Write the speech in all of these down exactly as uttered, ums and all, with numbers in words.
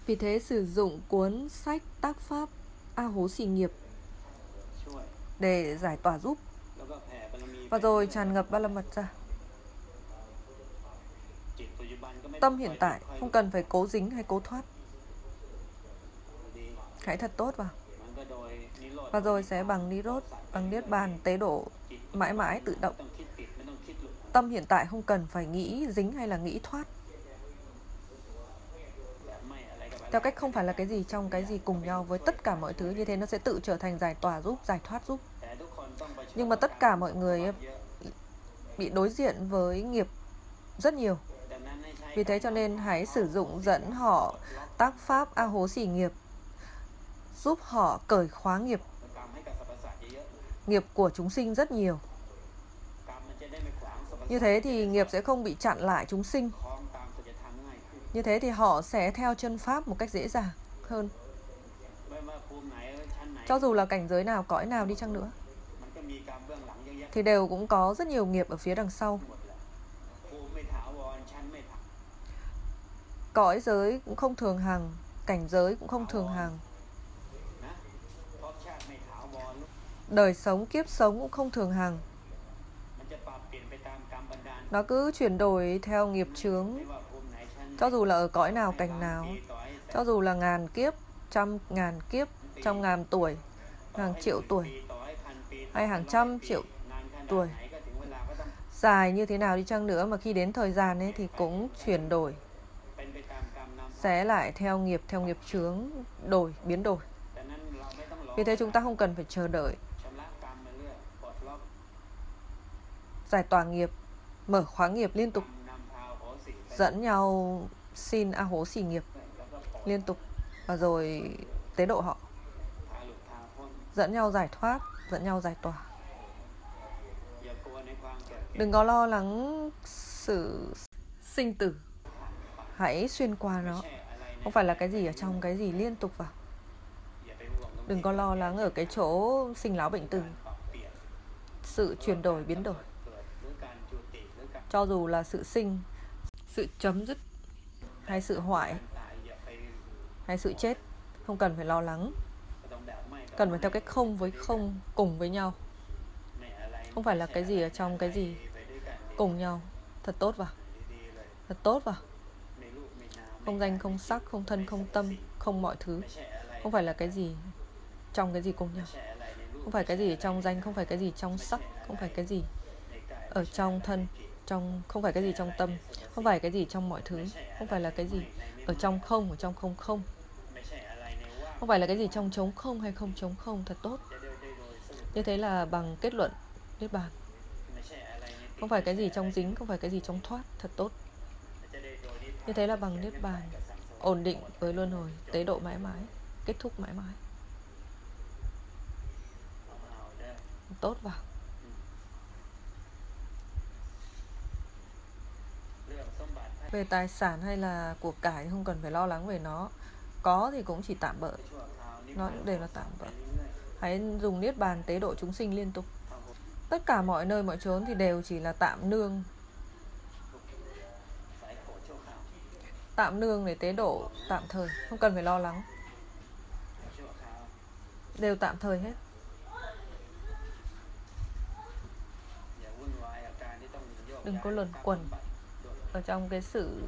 Vì thế sử dụng cuốn sách tác pháp A Hố Xỉ Nghiệp để giải tỏa giúp, và rồi tràn ngập ba la mật ra. Tâm hiện tại không cần phải cố dính hay cố thoát. Hãy thật tốt vào. Và rồi sẽ bằng Nirod, bằng Niết Bàn tế độ mãi mãi tự động. Tâm hiện tại không cần phải nghĩ dính hay là nghĩ thoát. Theo cách không phải là cái gì trong cái gì cùng nhau với tất cả mọi thứ, như thế nó sẽ tự trở thành giải tỏa giúp, giải thoát giúp. Nhưng mà tất cả mọi người bị đối diện với nghiệp rất nhiều. Vì thế cho nên hãy sử dụng dẫn họ tác pháp A Hố Xỉ Nghiệp, giúp họ cởi khóa nghiệp. Nghiệp của chúng sinh rất nhiều. Như thế thì nghiệp sẽ không bị chặn lại chúng sinh. Như thế thì họ sẽ theo chân pháp một cách dễ dàng hơn. Cho dù là cảnh giới nào, cõi nào đi chăng nữa, thì đều cũng có rất nhiều nghiệp ở phía đằng sau. Cõi giới cũng không thường hằng, cảnh giới cũng không thường hằng, đời sống, kiếp sống cũng không thường hằng. Nó cứ chuyển đổi theo nghiệp chướng. Cho dù là ở cõi nào, cảnh nào, cho dù là ngàn kiếp, trăm ngàn kiếp, trăm ngàn tuổi, hàng triệu tuổi, hay hàng trăm triệu tuổi, dài như thế nào đi chăng nữa, mà khi đến thời gian ấy thì cũng chuyển đổi, sẽ lại theo nghiệp, theo nghiệp chướng, đổi, biến đổi. Vì thế chúng ta không cần phải chờ đợi. Giải tỏa nghiệp, mở khóa nghiệp liên tục, dẫn nhau xin A Hố Xỉ Nghiệp liên tục, và rồi tế độ họ, dẫn nhau giải thoát, dẫn nhau giải tỏa. Đừng có lo lắng sự sinh tử, hãy xuyên qua nó. Không phải là cái gì ở trong cái gì liên tục vào. Đừng có lo lắng ở cái chỗ sinh lão bệnh tử, sự chuyển đổi, biến đổi. Cho dù là sự sinh, sự chấm dứt, hay sự hoại, hay sự chết, không cần phải lo lắng. Cần phải theo cách không với không, cùng với nhau. Không phải là cái gì ở trong cái gì, cùng nhau. Thật tốt vào. Thật tốt vào. Không danh, không sắc, không thân, không tâm, không mọi thứ. Không phải là cái gì trong cái gì cùng nhau. Không phải cái gì ở trong danh, không phải cái gì trong sắc, không phải cái gì ở trong thân, trong không phải cái gì trong tâm, không phải cái gì trong mọi thứ, không phải là cái gì ở trong không, ở trong không không. Không phải là cái gì trong trống không hay không trống không. Thật tốt. Như thế là bằng kết luận Niết Bàn. Không phải cái gì trong dính, không phải cái gì trong thoát. Thật tốt. Như thế là bằng Niết Bàn, ổn định với luân hồi, tế độ mãi mãi, kết thúc mãi mãi. Tốt vào. Về tài sản hay là của cải không cần phải lo lắng về nó. Có thì cũng chỉ tạm bợ, nó cũng đều là tạm bợ. Hãy dùng Niết Bàn tế độ chúng sinh liên tục. Tất cả mọi nơi mọi chốn thì đều chỉ là tạm nương. Tạm nương để tế độ tạm thời, không cần phải lo lắng. Đều tạm thời hết. Đừng có luẩn quẩn ở trong cái sự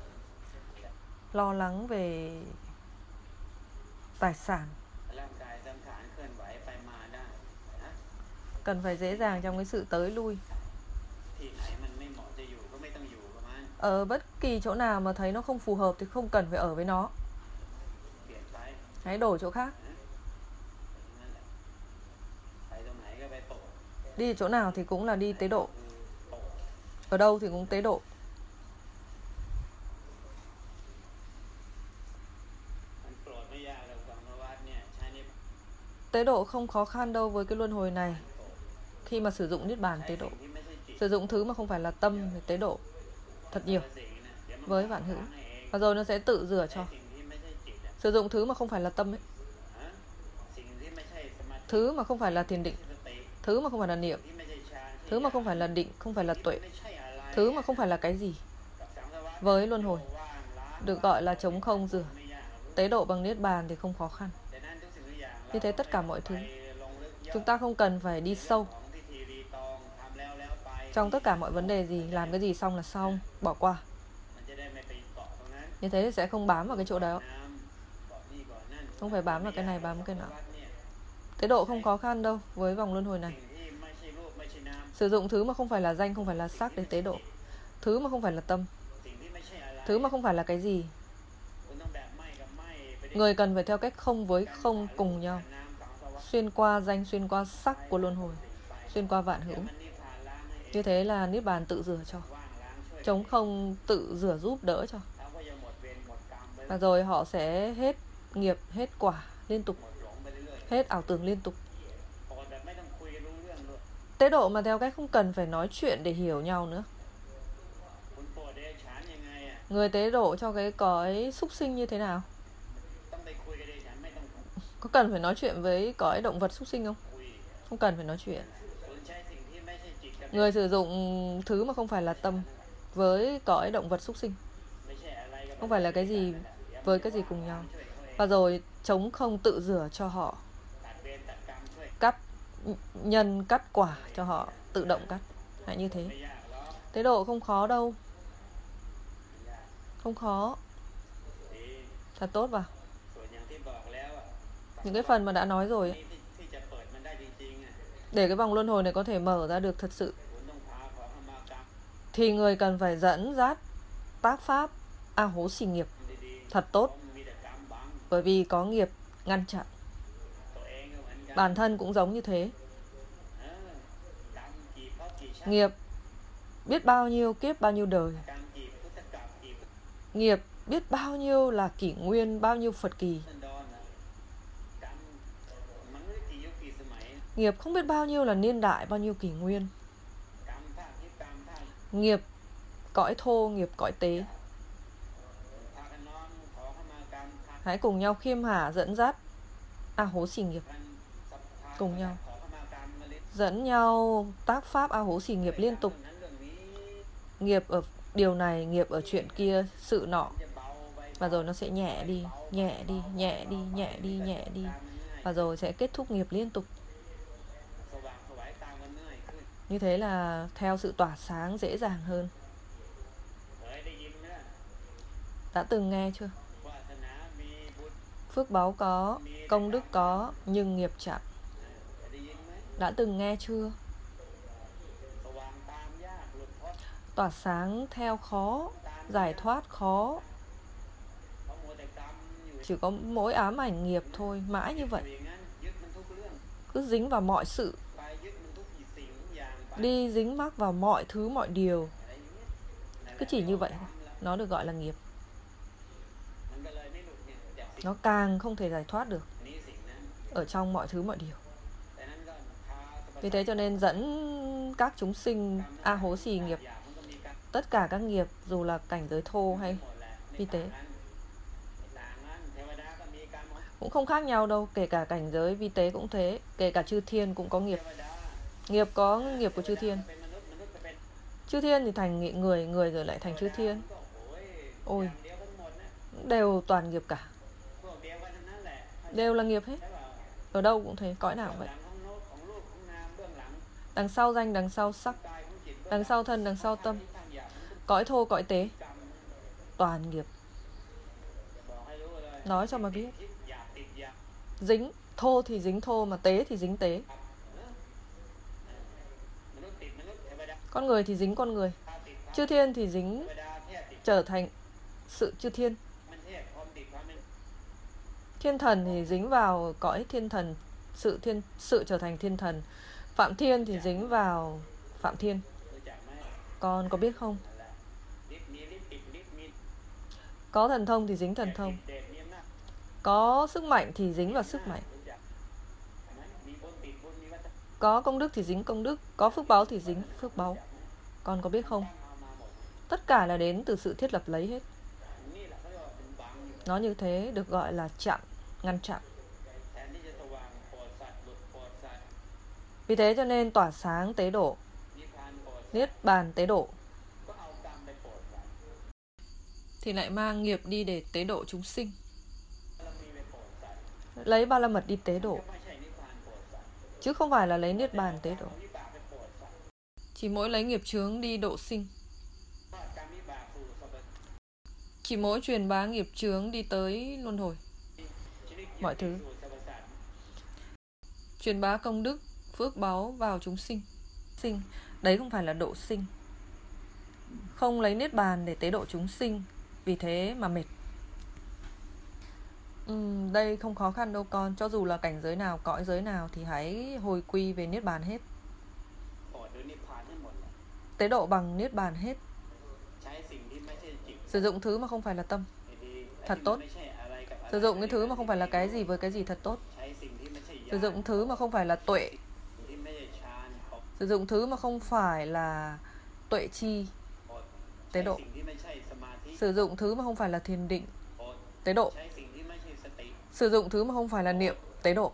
lo lắng về tài sản. Cần phải dễ dàng trong cái sự tới lui. Ở bất kỳ chỗ nào mà thấy nó không phù hợp thì không cần phải ở với nó. Hãy đổi chỗ khác. Đi chỗ nào thì cũng là đi tế độ. Ở đâu thì cũng tế độ. Tế độ không khó khăn đâu với cái luân hồi này. Khi mà sử dụng Niết Bàn tế độ, sử dụng thứ mà không phải là tâm để tế độ thật nhiều với vạn hữu, và rồi nó sẽ tự rửa cho. Sử dụng thứ mà không phải là tâm ấy, thứ mà không phải là thiền định, thứ mà không phải là niệm, thứ mà không phải là định, không phải là tuệ, thứ mà không phải là cái gì với luân hồi, được gọi là trống không rửa. tế độ bằng Niết Bàn thì không khó khăn. Như thế tất cả mọi thứ chúng ta không cần phải đi sâu trong tất cả mọi vấn đề gì. Làm cái gì xong là xong, bỏ qua. Như thế thì sẽ không bám vào cái chỗ đó, không phải bám vào cái này, bám vào cái nào. Tế độ không khó khăn đâu với vòng luân hồi này. Sử dụng thứ mà không phải là danh, không phải là sắc để tế độ. Thứ mà không phải là tâm. Thứ mà không phải là cái gì. Người cần phải theo cách không với không cùng nhau, xuyên qua danh, xuyên qua sắc của luân hồi, xuyên qua vạn hữu. Như thế là Niết Bàn tự rửa cho, trống không tự rửa giúp đỡ cho. Và rồi họ sẽ hết nghiệp, hết quả liên tục, hết ảo tưởng liên tục. Tế độ mà theo cách không cần phải nói chuyện để hiểu nhau nữa. Người tế độ cho cái cõi súc sinh như thế nào? Có cần phải nói chuyện với cõi động vật súc sinh không? Không cần phải nói chuyện. Người sử dụng thứ mà không phải là tâm với cõi động vật súc sinh, không phải là cái gì với cái gì cùng nhau. Và rồi trống không tự rửa cho họ, cắt nhân cắt quả cho họ, tự động cắt. Hãy như thế. Tế độ không khó đâu. Không khó. Thật tốt vào. Những cái phần mà đã nói rồi ấy, để cái vòng luân hồi này có thể mở ra được thật sự, thì người cần phải dẫn dắt tác pháp A Hố Xì nghiệp thật tốt. Bởi vì có nghiệp ngăn chặn. Bản thân cũng giống như thế. Nghiệp biết bao nhiêu kiếp, bao nhiêu đời. Nghiệp biết bao nhiêu là kỷ nguyên, bao nhiêu Phật kỳ. Nghiệp không biết bao nhiêu là niên đại, bao nhiêu kỷ nguyên. Nghiệp cõi thô, nghiệp cõi tế. Hãy cùng nhau khiêm hạ dẫn dắt A Hố Xì nghiệp. Cùng nhau dẫn nhau tác pháp A Hố Xì nghiệp liên tục. Nghiệp ở điều này, nghiệp ở chuyện kia, sự nọ. Và rồi nó sẽ nhẹ đi, nhẹ đi, nhẹ đi, nhẹ đi, nhẹ đi. Và rồi sẽ kết thúc nghiệp liên tục. Như thế là theo sự tỏa sáng dễ dàng hơn. Đã từng nghe chưa? Phước báu có, công đức có, nhưng nghiệp chậm. Đã từng nghe chưa? Tỏa sáng theo khó, giải thoát khó. Chỉ có mỗi ám ảnh nghiệp thôi, mãi như vậy. Cứ dính vào mọi sự, đi dính mắc vào mọi thứ, mọi điều. Cứ chỉ như vậy, nó được gọi là nghiệp. Nó càng không thể giải thoát được ở trong mọi thứ, mọi điều. Vì thế cho nên dẫn các chúng sinh A Hố Xì nghiệp, tất cả các nghiệp, dù là cảnh giới thô hay vi tế, cũng không khác nhau đâu. Kể cả cảnh giới vi tế cũng thế. Kể cả chư thiên cũng có nghiệp. Nghiệp có nghiệp của chư thiên. Chư thiên thì thành người, người rồi lại thành chư thiên. Ôi, đều toàn nghiệp cả. Đều là nghiệp hết. Ở đâu cũng thế, cõi nào cũng vậy. Đằng sau danh, đằng sau sắc, đằng sau thân, đằng sau tâm. Cõi thô, cõi tế, toàn nghiệp. Nói cho mà biết. Dính thô thì dính thô, mà tế thì dính tế. Con người thì dính con người. Chư thiên thì dính trở thành sự chư thiên. Thiên thần thì dính vào cõi thiên thần, sự thiên sự trở thành thiên thần. Phạm thiên thì dính vào phạm thiên. Con có biết không? Có thần thông thì dính thần thông. Có sức mạnh thì dính vào sức mạnh. Có công đức thì dính công đức. Có phước báu thì dính phước báu. Con có biết không? Tất cả là đến từ sự thiết lập lấy hết. Nó như thế được gọi là chặn, ngăn chặn. Vì thế cho nên tỏa sáng tế độ, Niết Bàn tế độ, thì lại mang nghiệp đi để tế độ chúng sinh. lấy ba la mật đi tế độ, chứ không phải là lấy niết bàn tế độ. Chỉ mỗi lấy nghiệp chướng đi độ sinh, chỉ mỗi truyền bá nghiệp chướng đi tới luân hồi. Mọi thứ truyền bá công đức, phước báu vào chúng sinh. Sinh, đấy không phải là độ sinh. Không lấy niết bàn để tế độ chúng sinh, vì thế mà mệt. uhm, Đây không khó khăn đâu con. Cho dù là cảnh giới nào, cõi giới nào thì hãy hồi quy về niết bàn hết. Tế độ bằng niết bàn hết. Sử dụng thứ mà không phải là tâm, thật tốt. Sử dụng cái thứ mà không phải là cái gì với cái gì, thật tốt. Sử dụng thứ mà không phải là tuệ, sử dụng thứ mà không phải là tuệ chi, tế độ. Sử dụng thứ mà không phải là thiền định, tế độ. Sử dụng thứ mà không phải là niệm, tế độ.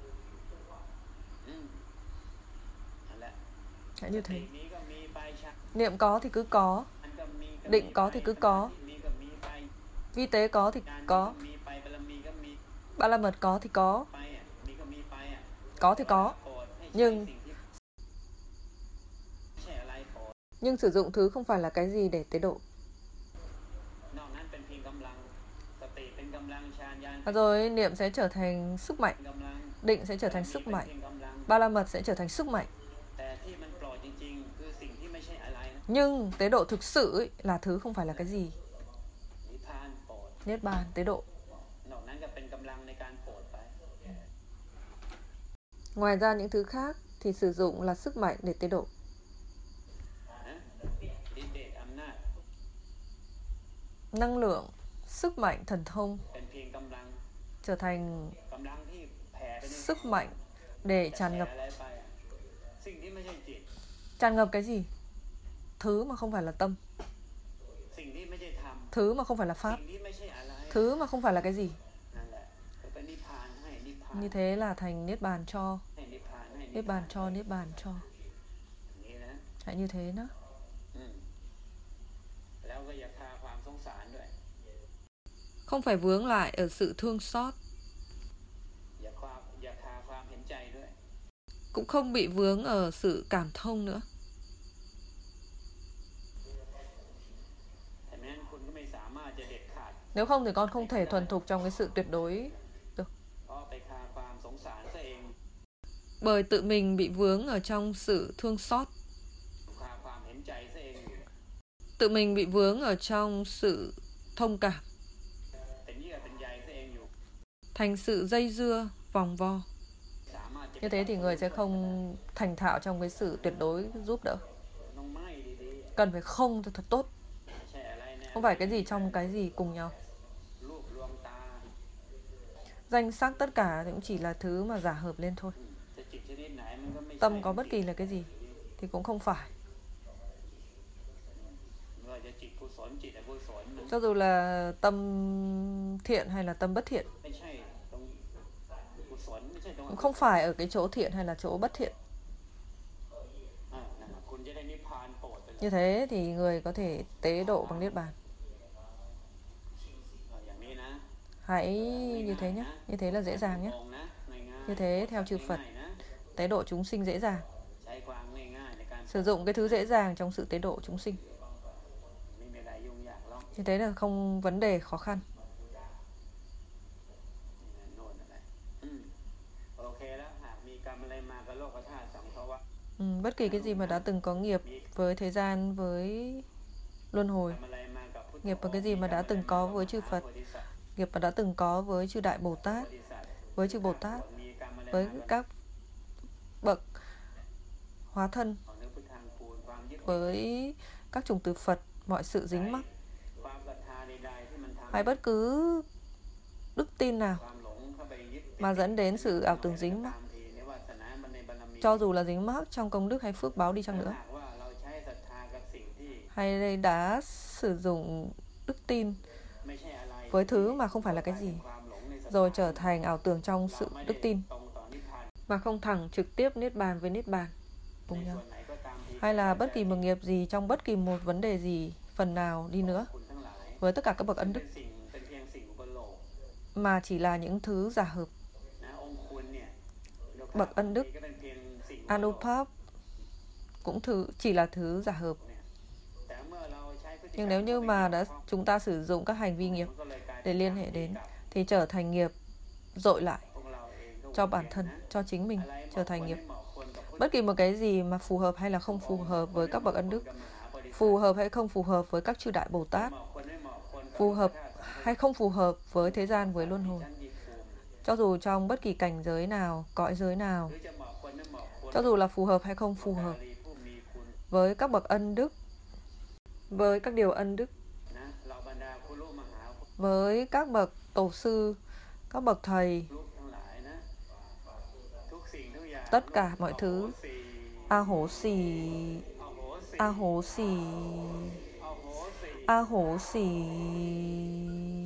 Hãy như thế. Niệm có thì cứ có, định có thì cứ có, vi tế có thì có, ba la mật có thì có, có thì có. Nhưng Nhưng sử dụng thứ không phải là cái gì để tế độ. Và rồi niệm sẽ trở thành sức mạnh, định sẽ trở thành sức mạnh, ba la mật sẽ trở thành sức mạnh. Nhưng tế độ thực sự ấy, là thứ không phải là cái gì. Niết bàn, tế độ. Ngoài ra những thứ khác thì sử dụng là sức mạnh để tế độ. Năng lượng, sức mạnh, thần thông trở thành sức mạnh để tràn ngập. Tràn ngập cái gì? Thứ mà không phải là tâm, thứ mà không phải là pháp, thứ mà không phải là cái gì. Như thế là thành niết bàn cho, niết bàn cho, niết bàn cho. Hãy như thế đó. Không phải vướng lại ở sự thương xót, cũng không bị vướng ở sự cảm thông nữa. Nếu không thì con không thể thuần thục trong cái sự tuyệt đối được. Bởi tự mình bị vướng ở trong sự thương xót, tự mình bị vướng ở trong sự thông cảm, thành sự dây dưa, vòng vo. Như thế thì người sẽ không thành thạo trong cái sự tuyệt đối giúp đỡ. Cần phải không thật tốt, không phải cái gì trong cái gì cùng nhau. Danh sắc tất cả cũng chỉ là thứ mà giả hợp lên thôi. Tâm có bất kỳ là cái gì thì cũng không phải. Cho dù là tâm thiện hay là tâm bất thiện, cũng không phải ở cái chỗ thiện hay là chỗ bất thiện. Như thế thì người có thể tế độ bằng niết bàn. Hãy như thế nhé. Như thế là dễ dàng nhé. Như thế theo chư Phật, tế độ chúng sinh dễ dàng. Sử dụng cái thứ dễ dàng trong sự tế độ chúng sinh. Như thế là không vấn đề khó khăn. Ừ, bất kỳ cái gì mà đã từng có nghiệp với thế gian, với luân hồi, nghiệp và cái gì mà đã từng có với chư Phật, nghiệp mà đã từng có với chư Đại Bồ Tát, với chư Bồ Tát, với các bậc hóa thân, với các chủng tử Phật, mọi sự dính mắc, hay bất cứ đức tin nào mà dẫn đến sự ảo tưởng dính mắc, cho dù là dính mắc trong công đức hay phước báo đi chăng nữa, hay đã sử dụng đức tin với thứ mà không phải là cái gì, rồi trở thành ảo tưởng trong sự đức tin, mà không thẳng trực tiếp niết bàn với niết bàn cùng nhau, hay là bất kỳ một nghiệp gì trong bất kỳ một vấn đề gì phần nào đi nữa, với tất cả các bậc ân đức, mà chỉ là những thứ giả hợp, bậc ân đức. Anupap cũng thứ chỉ là thứ giả hợp. Nhưng nếu như mà đã chúng ta sử dụng các hành vi nghiệp để liên hệ đến thì trở thành nghiệp dội lại cho bản thân, cho chính mình, trở thành nghiệp. Bất kỳ một cái gì mà phù hợp hay là không phù hợp với các bậc ân đức, phù hợp hay không phù hợp với các chư đại Bồ Tát, phù hợp hay không phù hợp với thế gian, với luân hồi, cho dù trong bất kỳ cảnh giới nào, cõi giới nào, cho dù là phù hợp hay không phù hợp với các bậc ân đức, với các điều ân đức, với các bậc tổ sư, các bậc thầy, tất cả mọi thứ a hổ xì, a hổ xì, a hổ xì.